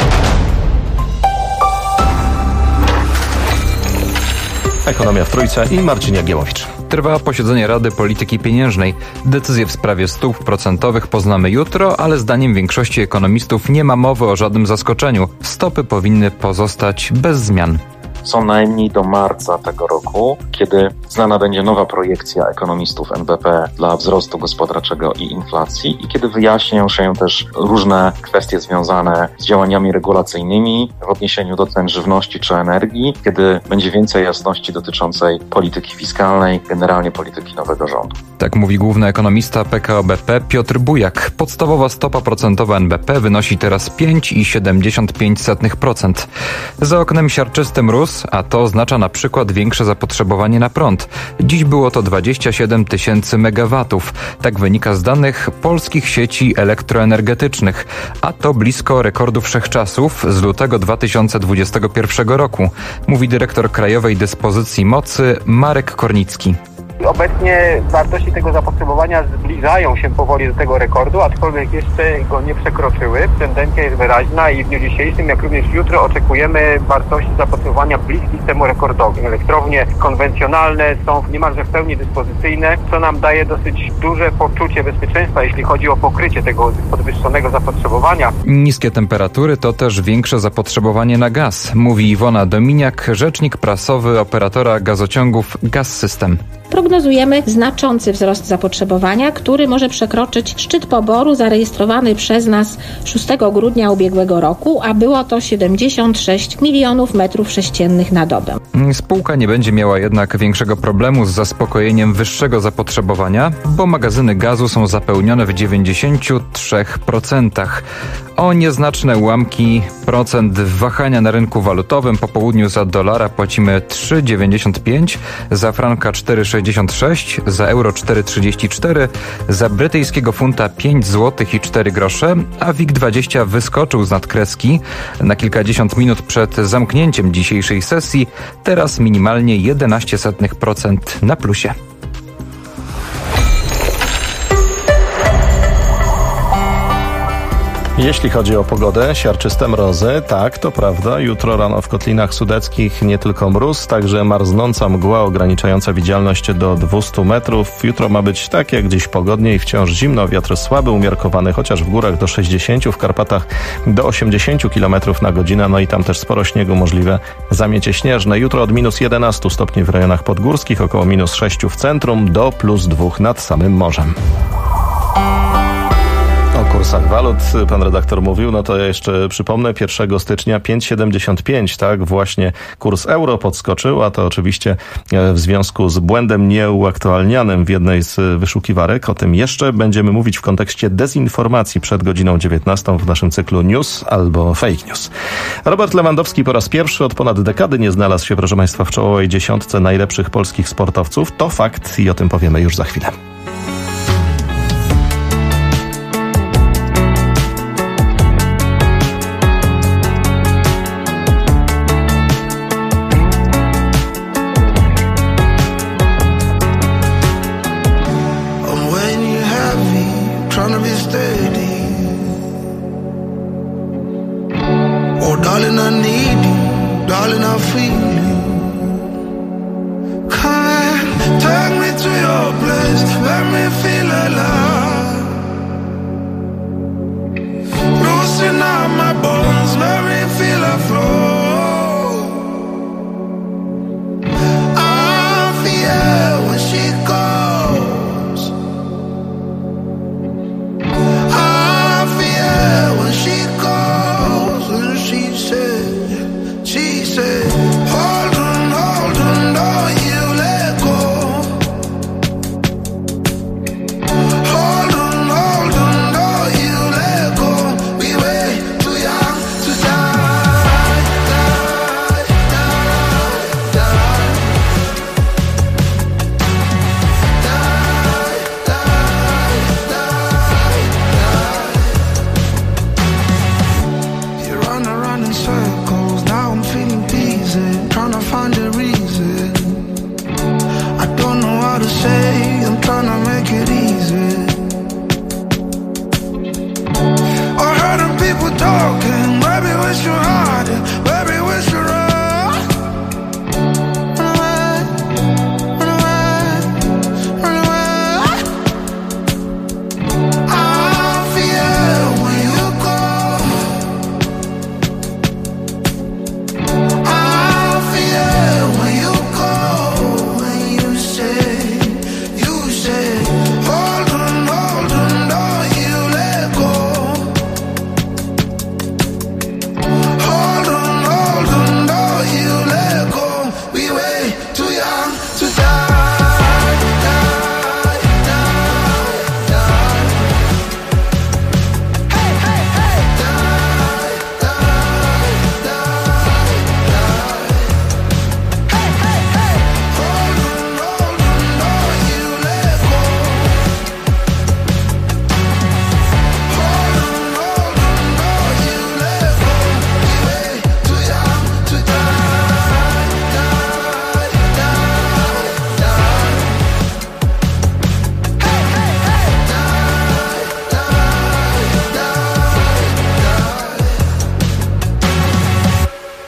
Ekonomia w Trójce i Marcin Jagiełowicz. Trwa posiedzenie Rady Polityki Pieniężnej. Decyzje w sprawie stóp procentowych poznamy jutro, ale zdaniem większości ekonomistów nie ma mowy o żadnym zaskoczeniu. Stopy powinny pozostać bez zmian. Co najmniej do marca tego roku, kiedy znana będzie nowa projekcja ekonomistów NBP dla wzrostu gospodarczego i inflacji i kiedy wyjaśnią się też różne kwestie związane z działaniami regulacyjnymi w odniesieniu do cen żywności czy energii, kiedy będzie więcej jasności dotyczącej polityki fiskalnej, generalnie polityki nowego rządu. Tak mówi główny ekonomista PKO BP Piotr Bujak. Podstawowa stopa procentowa NBP wynosi teraz 5,75%. Za oknem siarczysty mróz, a to oznacza na przykład większe zapotrzebowanie na prąd. Dziś było to 27 tysięcy megawatów. Tak wynika z danych polskich sieci elektroenergetycznych, a to blisko rekordu wszechczasów z lutego 2021 roku, mówi dyrektor Krajowej Dyspozycji Mocy Marek Kornicki. Obecnie wartości tego zapotrzebowania zbliżają się powoli do tego rekordu, aczkolwiek jeszcze go nie przekroczyły. Tendencja jest wyraźna i w dniu dzisiejszym, jak również jutro, oczekujemy wartości zapotrzebowania bliskich temu rekordowi. Elektrownie konwencjonalne są niemalże w pełni dyspozycyjne, co nam daje dosyć duże poczucie bezpieczeństwa, jeśli chodzi o pokrycie tego podwyższonego zapotrzebowania. Niskie temperatury to też większe zapotrzebowanie na gaz, mówi Iwona Dominiak, rzecznik prasowy operatora gazociągów Gaz-System. Prognozujemy znaczący wzrost zapotrzebowania, który może przekroczyć szczyt poboru zarejestrowany przez nas 6 grudnia ubiegłego roku, a było to 76 milionów metrów sześciennych na dobę. Spółka nie będzie miała jednak większego problemu z zaspokojeniem wyższego zapotrzebowania, bo magazyny gazu są zapełnione w 93%. O nieznaczne ułamki procent wahania na rynku walutowym po południu za dolara płacimy 3,95, za franka 4,66, za euro 4,34, za brytyjskiego funta 5 zł i 4 grosze, a WIG20 wyskoczył z nadkreski na kilkadziesiąt minut przed zamknięciem dzisiejszej sesji, teraz minimalnie 0,11% na plusie. Jeśli chodzi o pogodę, siarczyste mrozy, tak, to prawda. Jutro rano w Kotlinach Sudeckich nie tylko mróz, także marznąca mgła ograniczająca widzialność do 200 metrów. Jutro ma być tak jak dziś pogodnie i wciąż zimno. Wiatr słaby, umiarkowany, chociaż w górach do 60, w Karpatach do 80 km na godzinę. No i tam też sporo śniegu, możliwe zamiecie śnieżne. Jutro od minus 11 stopni w rejonach podgórskich, około minus 6 w centrum, do plus 2 nad samym morzem. O kursach walut pan redaktor mówił, no to ja jeszcze przypomnę, 1 stycznia 5,75, tak, właśnie kurs euro podskoczył, a to oczywiście w związku z błędem nieuaktualnianym w jednej z wyszukiwarek. O tym jeszcze będziemy mówić w kontekście dezinformacji przed godziną 19 w naszym cyklu News albo Fake News. Robert Lewandowski po raz pierwszy od ponad dekady nie znalazł się, proszę państwa, w czołowej dziesiątce najlepszych polskich sportowców. To fakt i o tym powiemy już za chwilę. Loosen up my bones, let me feel the floor.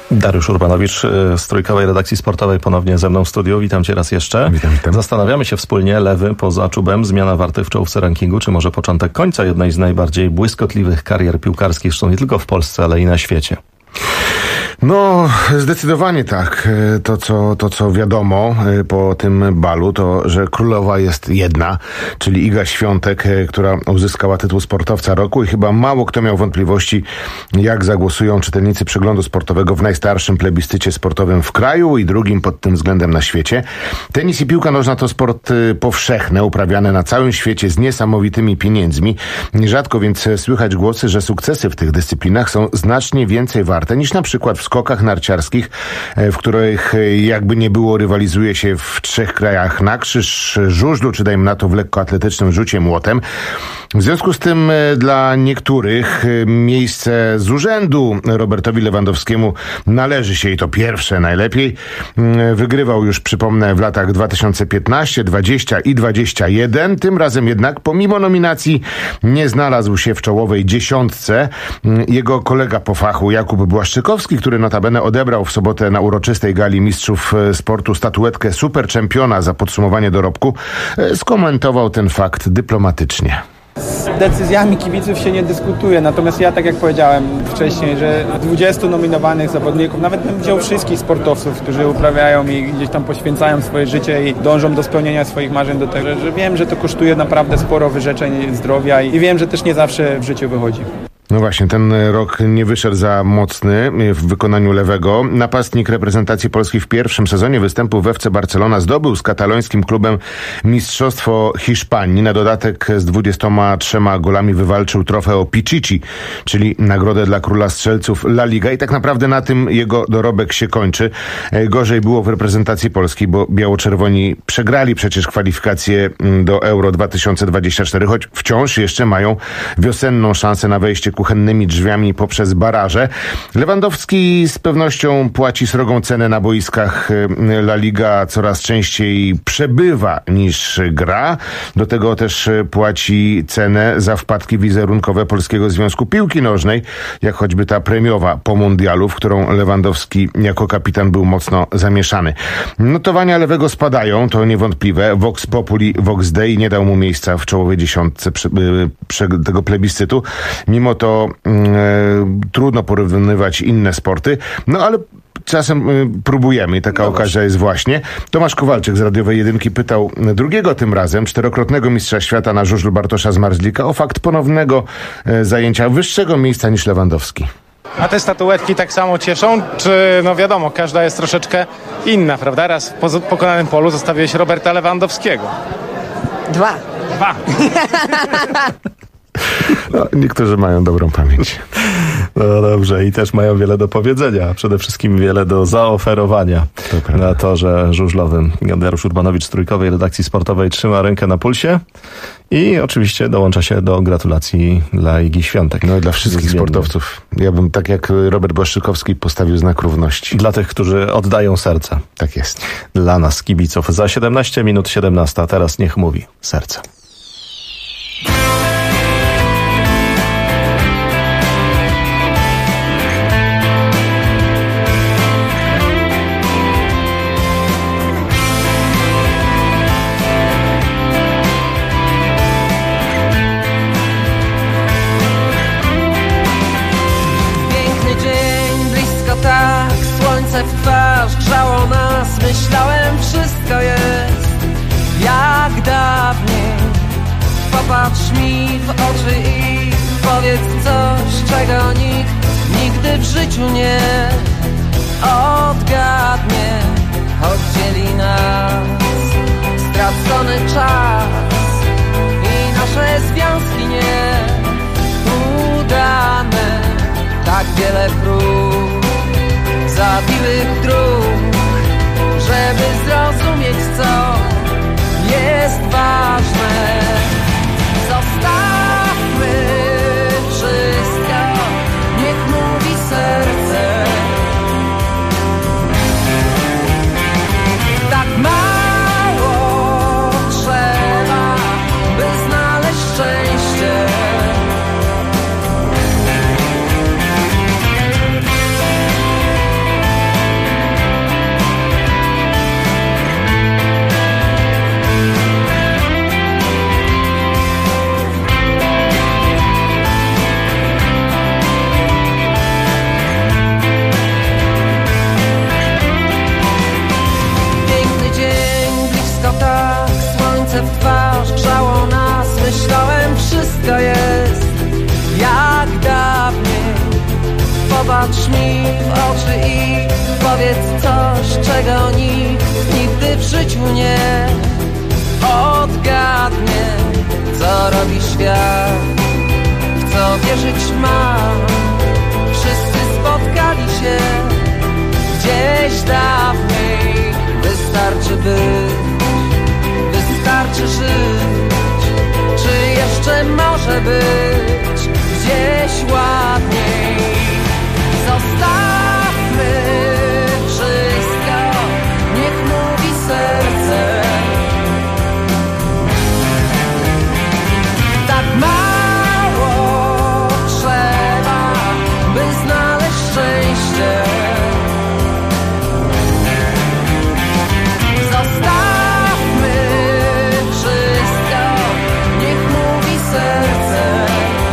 Dariusz Urbanowicz z Trójkowej Redakcji Sportowej ponownie ze mną w studiu. Witam cię raz jeszcze. Witam. Zastanawiamy się wspólnie, Lewy poza czubem, zmiana Warty w czołówce rankingu, czy może początek końca jednej z najbardziej błyskotliwych karier piłkarskich, zresztą nie tylko w Polsce, ale i na świecie. No, zdecydowanie tak. To, co wiadomo po tym balu, to, że królowa jest jedna, czyli Iga Świątek, która uzyskała tytuł sportowca roku i chyba mało kto miał wątpliwości, jak zagłosują czytelnicy Przeglądu Sportowego w najstarszym plebiscycie sportowym w kraju i drugim pod tym względem na świecie. Tenis i piłka nożna to sport powszechny, uprawiany na całym świecie z niesamowitymi pieniędzmi. Nierzadko więc słychać głosy, że sukcesy w tych dyscyplinach są znacznie więcej warte niż na przykład w skokach narciarskich, w których jakby nie było rywalizuje się w 3 krajach na krzyż, żużlu, czy dajmy na to w lekkoatletycznym rzucie młotem. W związku z tym dla niektórych miejsce z urzędu Robertowi Lewandowskiemu należy się i to pierwsze najlepiej. Wygrywał już, przypomnę, w latach 2015, 20 i 21. Tym razem jednak pomimo nominacji nie znalazł się w czołowej 10. Jego kolega po fachu Jakub Błaszczykowski, który notabene odebrał w sobotę na uroczystej gali mistrzów sportu statuetkę superczempiona za podsumowanie dorobku, skomentował ten fakt dyplomatycznie. Z decyzjami kibiców się nie dyskutuje, natomiast ja, tak jak powiedziałem wcześniej, że 20 nominowanych zawodników, nawet bym wziął wszystkich sportowców, którzy uprawiają i gdzieś tam poświęcają swoje życie i dążą do spełnienia swoich marzeń, do tego, że wiem, że to kosztuje naprawdę sporo wyrzeczeń zdrowia i wiem, że też nie zawsze w życiu wychodzi. No właśnie, ten rok nie wyszedł za mocny w wykonaniu Lewego. Napastnik reprezentacji Polski w pierwszym sezonie występu w FC Barcelona zdobył z katalońskim klubem Mistrzostwo Hiszpanii. Na dodatek z 23 golami wywalczył trofeo Pichichi, czyli nagrodę dla króla strzelców La Liga i tak naprawdę na tym jego dorobek się kończy. Gorzej było w reprezentacji Polski, bo biało-czerwoni przegrali przecież kwalifikacje do Euro 2024, choć wciąż jeszcze mają wiosenną szansę na wejście kuchennymi drzwiami poprzez baraże. Lewandowski z pewnością płaci srogą cenę na boiskach. La Liga coraz częściej przebywa niż gra. Do tego też płaci cenę za wpadki wizerunkowe Polskiego Związku Piłki Nożnej, jak choćby ta premiowa po mundialu, w którą Lewandowski jako kapitan był mocno zamieszany. Notowania Lewego spadają, to niewątpliwe. Vox Populi, Vox Dei nie dał mu miejsca w czołowej 10 tego plebiscytu. Mimo to trudno porównywać inne sporty, no ale czasem próbujemy i taka okazja jest właśnie. Tomasz Kowalczyk z Radiowej Jedynki pytał drugiego tym razem, 4-krotnego mistrza świata na żużlu Bartosza Zmarzlika o fakt ponownego zajęcia wyższego miejsca niż Lewandowski. A te statuetki tak samo cieszą? Czy, no wiadomo, każda jest troszeczkę inna, prawda? Raz w pokonanym polu zostawiłeś Roberta Lewandowskiego. 2. No, niektórzy mają dobrą pamięć. No dobrze, i też mają wiele do powiedzenia, przede wszystkim wiele do zaoferowania na torze żużlowym. Dariusz Urbanowicz z Trójkowej Redakcji Sportowej trzyma rękę na pulsie i oczywiście dołącza się do gratulacji dla Igi Świątek. No i dla wszystkich sportowców. Ja bym tak jak Robert Błaszczykowski postawił znak równości. Dla tych, którzy oddają serce. Tak jest. Dla nas, kibiców. Za 17 minut 17, teraz niech mówi serce. W twarz grzało nas, myślałem, wszystko jest jak dawniej. Popatrz mi w oczy i powiedz coś, czego nikt nigdy w życiu nie odgadnie. Choć dzieli nas stracony czas i nasze związki nie udane. Tak wiele prób zabiłych dróg, żeby zrozumieć, co jest ważne. Zostawmy wszystko, niech mówi serce. Tak mało trzeba, by znaleźć szczęście. Popatrz mi w oczy i powiedz coś, czego nikt nigdy w życiu nie odgadnie. Co robi świat, w co wierzyć mam. Wszyscy spotkali się gdzieś dawniej. Wystarczy być, wystarczy żyć. Czy jeszcze może być gdzieś ładniej? Zostawmy wszystko, niech mówi serce. Tak mało trzeba, by znaleźć szczęście. Zostawmy wszystko, niech mówi serce.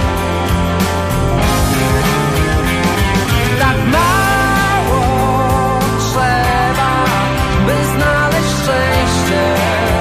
Tak mało trzeba, by znaleźć szczęście.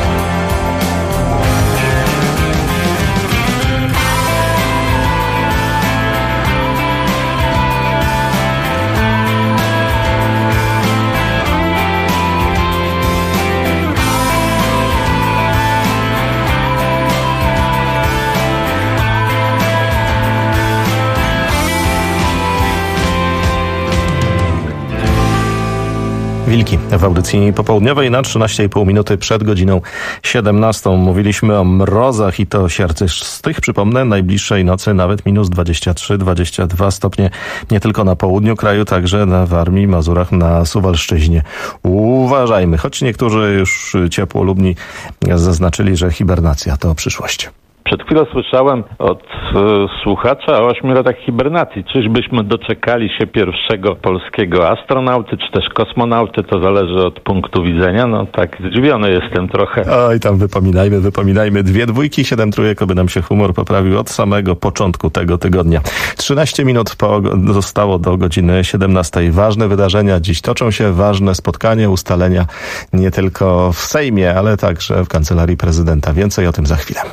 Wilki w audycji popołudniowej na 13,5 minuty przed godziną 17. Mówiliśmy o mrozach i to siarczystych. Przypomnę, najbliższej nocy nawet minus 23-22 stopnie nie tylko na południu kraju, także na Warmii, Mazurach, na Suwalszczyźnie. Uważajmy, choć niektórzy już ciepłolubni zaznaczyli, że hibernacja to przyszłość. Przed chwilą słyszałem od słuchacza o 8 latach hibernacji. Czyżbyśmy doczekali się pierwszego polskiego astronauty, czy też kosmonauty? To zależy od punktu widzenia. No tak, zdziwiony jestem trochę. Oj, tam wypominajmy. 2 dwójki, 7 trójek, aby nam się humor poprawił od samego początku tego tygodnia. 13 minut zostało do godziny 17. Ważne wydarzenia dziś toczą się, ważne spotkanie, ustalenia nie tylko w Sejmie, ale także w Kancelarii Prezydenta. Więcej o tym za chwilę.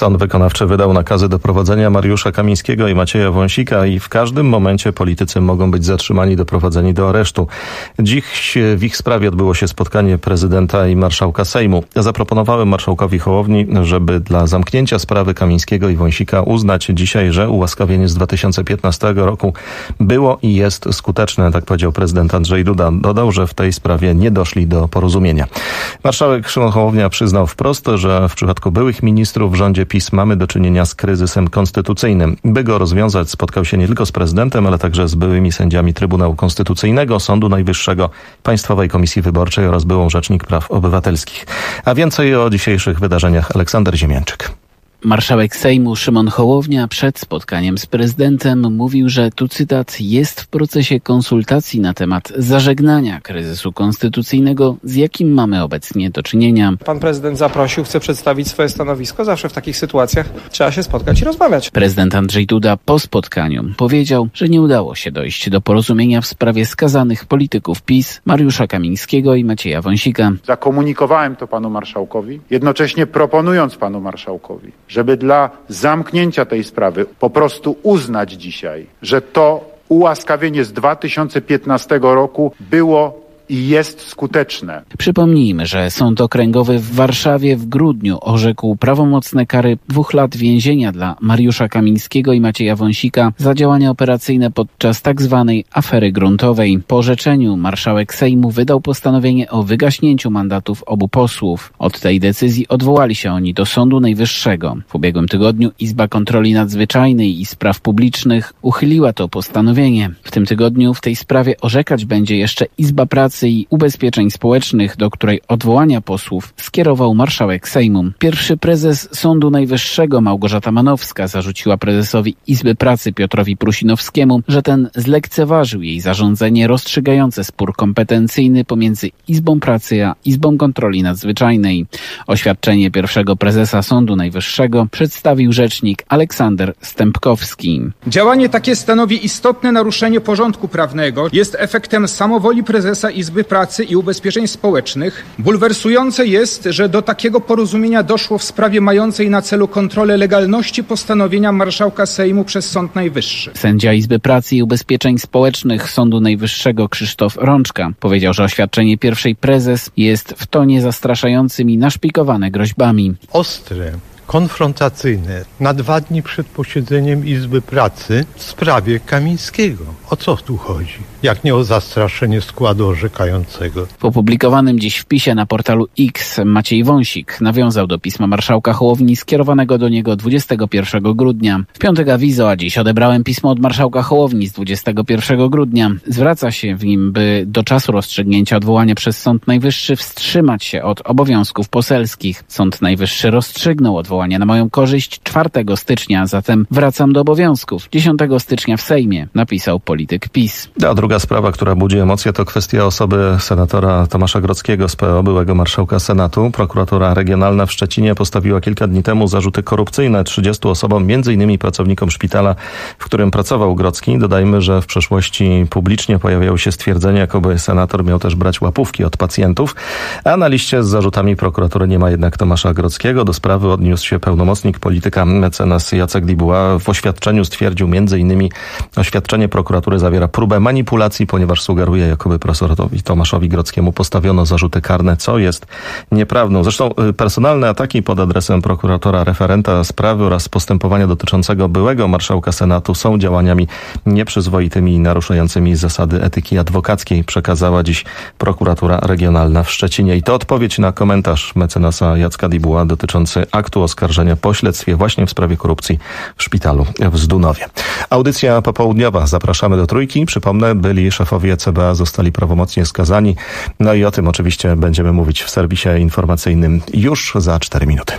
Sąd wykonawczy wydał nakazy doprowadzenia Mariusza Kamińskiego i Macieja Wąsika i w każdym momencie politycy mogą być zatrzymani, doprowadzeni do aresztu. Dziś w ich sprawie odbyło się spotkanie prezydenta i marszałka Sejmu. Zaproponowałem marszałkowi Hołowni, żeby dla zamknięcia sprawy Kamińskiego i Wąsika uznać dzisiaj, że ułaskawienie z 2015 roku było i jest skuteczne, tak powiedział prezydent Andrzej Duda. Dodał, że w tej sprawie nie doszli do porozumienia. Marszałek Szymon Hołownia przyznał wprost, że w przypadku byłych ministrów w rządzie PiS mamy do czynienia z kryzysem konstytucyjnym. By go rozwiązać, spotkał się nie tylko z prezydentem, ale także z byłymi sędziami Trybunału Konstytucyjnego, Sądu Najwyższego, Państwowej Komisji Wyborczej oraz byłą Rzecznik Praw Obywatelskich. A więcej o dzisiejszych wydarzeniach Aleksander Ziemiańczyk. Marszałek Sejmu Szymon Hołownia przed spotkaniem z prezydentem mówił, że, tu cytat, jest w procesie konsultacji na temat zażegnania kryzysu konstytucyjnego, z jakim mamy obecnie do czynienia. Pan prezydent zaprosił, chce przedstawić swoje stanowisko. Zawsze w takich sytuacjach trzeba się spotkać i rozmawiać. Prezydent Andrzej Duda po spotkaniu powiedział, że nie udało się dojść do porozumienia w sprawie skazanych polityków PiS Mariusza Kamińskiego i Macieja Wąsika. Zakomunikowałem to panu marszałkowi, jednocześnie proponując panu marszałkowi, żeby dla zamknięcia tej sprawy po prostu uznać dzisiaj, że to ułaskawienie z 2015 roku było i jest skuteczne. Przypomnijmy, że Sąd Okręgowy w Warszawie w grudniu orzekł prawomocne kary 2 lat więzienia dla Mariusza Kamińskiego i Macieja Wąsika za działania operacyjne podczas tzw. afery gruntowej. Po orzeczeniu marszałek Sejmu wydał postanowienie o wygaśnięciu mandatów obu posłów. Od tej decyzji odwołali się oni do Sądu Najwyższego. W ubiegłym tygodniu Izba Kontroli Nadzwyczajnej i Spraw Publicznych uchyliła to postanowienie. W tym tygodniu w tej sprawie orzekać będzie jeszcze Izba Pracy i Ubezpieczeń Społecznych, do której odwołania posłów skierował marszałek Sejmu. Pierwszy prezes Sądu Najwyższego Małgorzata Manowska zarzuciła prezesowi Izby Pracy Piotrowi Prusinowskiemu, że ten zlekceważył jej zarządzenie rozstrzygające spór kompetencyjny pomiędzy Izbą Pracy a Izbą Kontroli Nadzwyczajnej. Oświadczenie pierwszego prezesa Sądu Najwyższego przedstawił rzecznik Aleksander Stępkowski. Działanie takie stanowi istotne naruszenie porządku prawnego, jest efektem samowoli prezesa Izby Pracy i Ubezpieczeń Społecznych. Bulwersujące jest, że do takiego porozumienia doszło w sprawie mającej na celu kontrolę legalności postanowienia marszałka Sejmu przez Sąd Najwyższy. Sędzia Izby Pracy i Ubezpieczeń Społecznych Sądu Najwyższego Krzysztof Rączka powiedział, że oświadczenie pierwszej prezes jest w tonie zastraszającym i naszpikowane groźbami. Ostre, konfrontacyjne na 2 dni przed posiedzeniem Izby Pracy w sprawie Kamińskiego. O co tu chodzi? Jak nie o zastraszenie składu orzekającego. W opublikowanym dziś wpisie na portalu X Maciej Wąsik nawiązał do pisma marszałka Hołowni skierowanego do niego 21 grudnia. W piątek awizo, a dziś odebrałem pismo od marszałka Hołowni z 21 grudnia. Zwraca się w nim, by do czasu rozstrzygnięcia odwołania przez Sąd Najwyższy wstrzymać się od obowiązków poselskich. Sąd Najwyższy rozstrzygnął odwołanie na moją korzyść 4 stycznia, zatem wracam do obowiązków. 10 stycznia w Sejmie, napisał polityk PiS. A druga sprawa, która budzi emocje, to kwestia osoby senatora Tomasza Grodzkiego z PO, byłego marszałka Senatu. Prokuratura Regionalna w Szczecinie postawiła kilka dni temu zarzuty korupcyjne 30 osobom, m.in. pracownikom szpitala, w którym pracował Grodzki. Dodajmy, że w przeszłości publicznie pojawiały się stwierdzenia, jakoby senator miał też brać łapówki od pacjentów, a na liście z zarzutami prokuratury nie ma jednak Tomasza Grodzkiego. Do sprawy odniósł się pełnomocnik polityka mecenas Jacek Dibuła. W oświadczeniu stwierdził m.in. oświadczenie prokuratury zawiera próbę manipulacji, ponieważ sugeruje, jakoby profesorowi Tomaszowi Grodzkiemu postawiono zarzuty karne, co jest nieprawdą. Zresztą personalne ataki pod adresem prokuratora referenta sprawy oraz postępowania dotyczącego byłego marszałka Senatu są działaniami nieprzyzwoitymi i naruszającymi zasady etyki adwokackiej, przekazała dziś prokuratura regionalna w Szczecinie. I to odpowiedź na komentarz mecenasa Jacka Dibuła dotyczący aktu oskarżenia po śledztwie właśnie w sprawie korupcji w szpitalu w Zdunowie. Audycja popołudniowa. Zapraszamy do Trójki. Przypomnę, byli szefowie CBA zostali prawomocnie skazani. No i o tym oczywiście będziemy mówić w serwisie informacyjnym już za 4 minuty.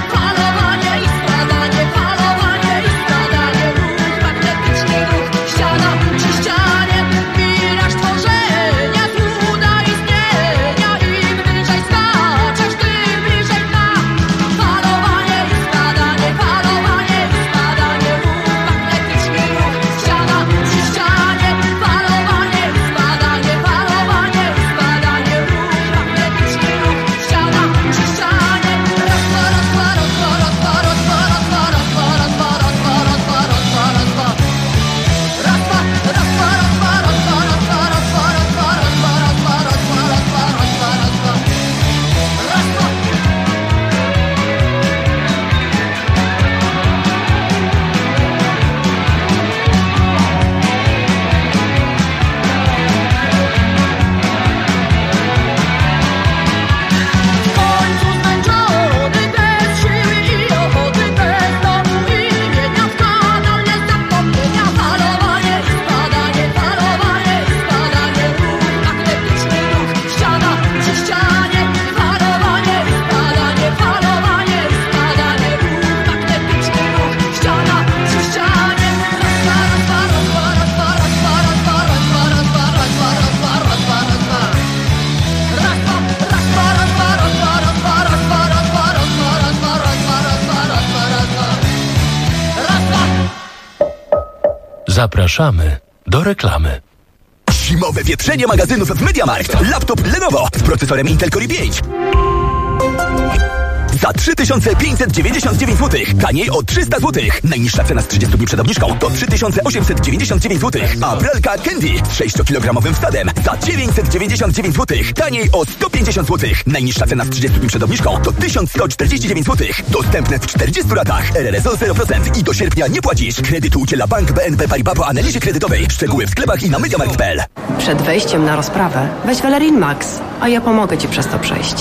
Ściana Zapraszamy do reklamy. Zimowe wietrzenie magazynów w MediaMarkt. Laptop Lenovo z procesorem Intel Core i5. Za 3599 zł. Taniej o 300 zł. Najniższa cena z 30 dni przed obniżką to 3899 zł. A pralka Candy z 6-kilogramowym wsadem za 999 zł. Taniej o 150 zł. Najniższa cena z 30 dni przed obniżką to 1149 zł. Dostępne w 40 latach. RRSO 0% i do sierpnia nie płacisz. Kredytu udziela Bank BNP Paribas po analizie kredytowej. Szczegóły w sklepach i na MediaMarkt.pl. Przed wejściem na rozprawę weź Valerin Max, a ja pomogę Ci przez to przejść.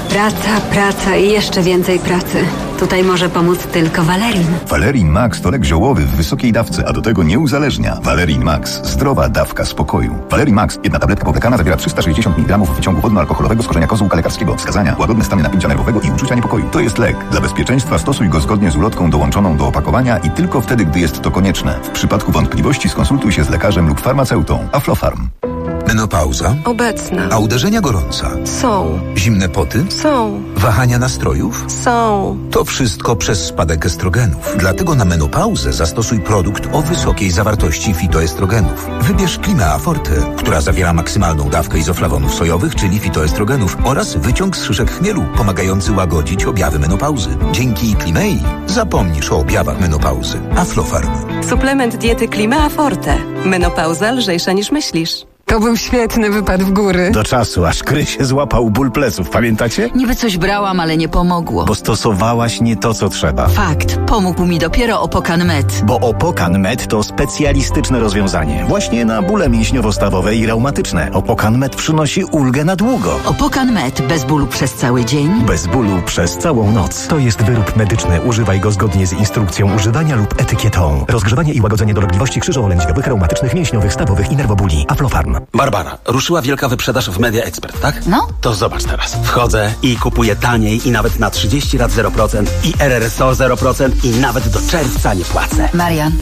Praca i jeszcze więcej pracy. Tutaj może pomóc tylko Valerin. Valerin Max to lek ziołowy w wysokiej dawce, a do tego nie uzależnia. Valerin Max. Zdrowa dawka spokoju. Valerin Max. Jedna tabletka powlekana zawiera 360 mg wyciągu wodno-alkoholowego z korzenia kozłka lekarskiego. Wskazania: łagodne stany napięcia nerwowego i uczucia niepokoju. To jest lek. Dla bezpieczeństwa stosuj go zgodnie z ulotką dołączoną do opakowania i tylko wtedy, gdy jest to konieczne. W przypadku wątpliwości skonsultuj się z lekarzem lub farmaceutą. Aflofarm. Menopauza? Obecna. A uderzenia gorąca? Są. Zimne poty? Są. Wahania nastrojów? Są. To wszystko przez spadek estrogenów. Dlatego na menopauzę zastosuj produkt o wysokiej zawartości fitoestrogenów. Wybierz Climea Forte, która zawiera maksymalną dawkę izoflawonów sojowych, czyli fitoestrogenów oraz wyciąg z szyszek chmielu, pomagający łagodzić objawy menopauzy. Dzięki Climei zapomnisz o objawach menopauzy. Aflofarm. Suplement diety Climea Forte. Menopauza lżejsza niż myślisz. To był świetny wypad w góry. Do czasu, aż Krysie złapał ból pleców, pamiętacie? Niby coś brałam, ale nie pomogło. Bo stosowałaś nie to, co trzeba. Fakt, pomógł mi dopiero Opokan Med. Bo Opokan Med to specjalistyczne rozwiązanie. Właśnie na bóle mięśniowo-stawowe i reumatyczne. Opokan Med przynosi ulgę na długo. Opokan Med bez bólu przez cały dzień. Bez bólu przez całą noc. To jest wyrób medyczny. Używaj go zgodnie z instrukcją używania lub etykietą. Rozgrzewanie i łagodzenie dolegliwości krzyżowo-lędźwiowych, reumatycznych, mięśniowych, stawowych i nerwobóli. Aflofarm. Barbara, ruszyła wielka wyprzedaż w Media Expert, tak? No. To zobacz teraz. Wchodzę i kupuję taniej i nawet na 30 lat 0% i RRSO 0% i nawet do czerwca nie płacę. Marian,